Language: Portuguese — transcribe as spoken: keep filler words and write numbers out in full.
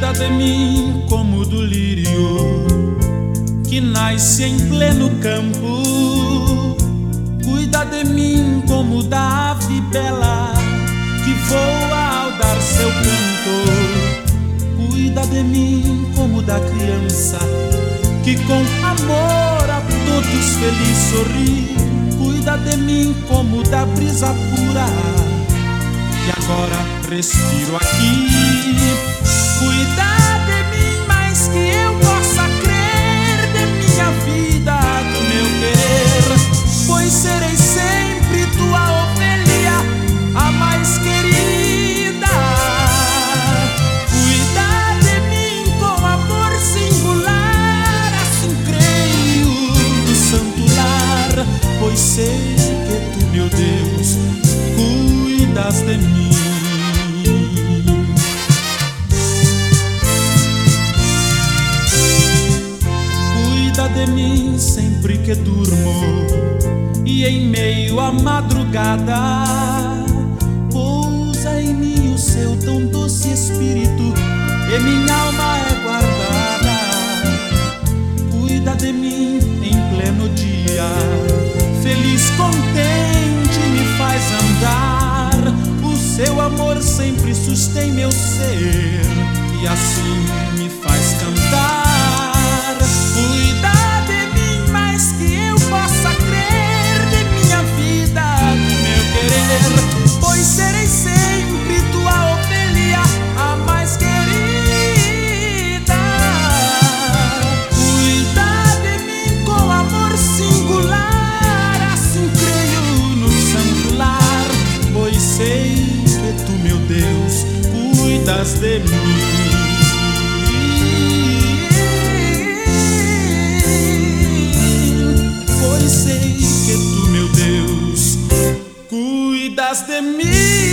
Cuida de mim como do lírio que nasce em pleno campo. Cuida de mim como da ave bela que voa ao dar seu canto. Cuida de mim como da criança que com amor a todos feliz sorri. Cuida de mim como da brisa pura que agora respiro aqui. Cuida de mim mais que eu possa crer, de minha vida, do meu querer, pois serei sempre tua ovelha, a mais querida. Cuida de mim com amor singular, assim creio no santo lar, pois sei que tu, meu Deus, cuidas de mim. Cuida de mim sempre que durmo e em meio à madrugada. Pousa em mim o seu tão doce espírito e minha alma é guardada. Cuida de mim em pleno dia, feliz, contente me faz andar. O seu amor sempre sustém meu ser e assim me faz cantar. Cuida de mim mais que eu possa crer, de minha vida, do meu querer, pois serei sempre tua ovelha, a mais querida. Cuida de mim com amor singular, assim creio no santo lar, pois sei que tu, meu Deus, cuidas de mim. Pois sei que tu, meu Deus, cuidas de mim.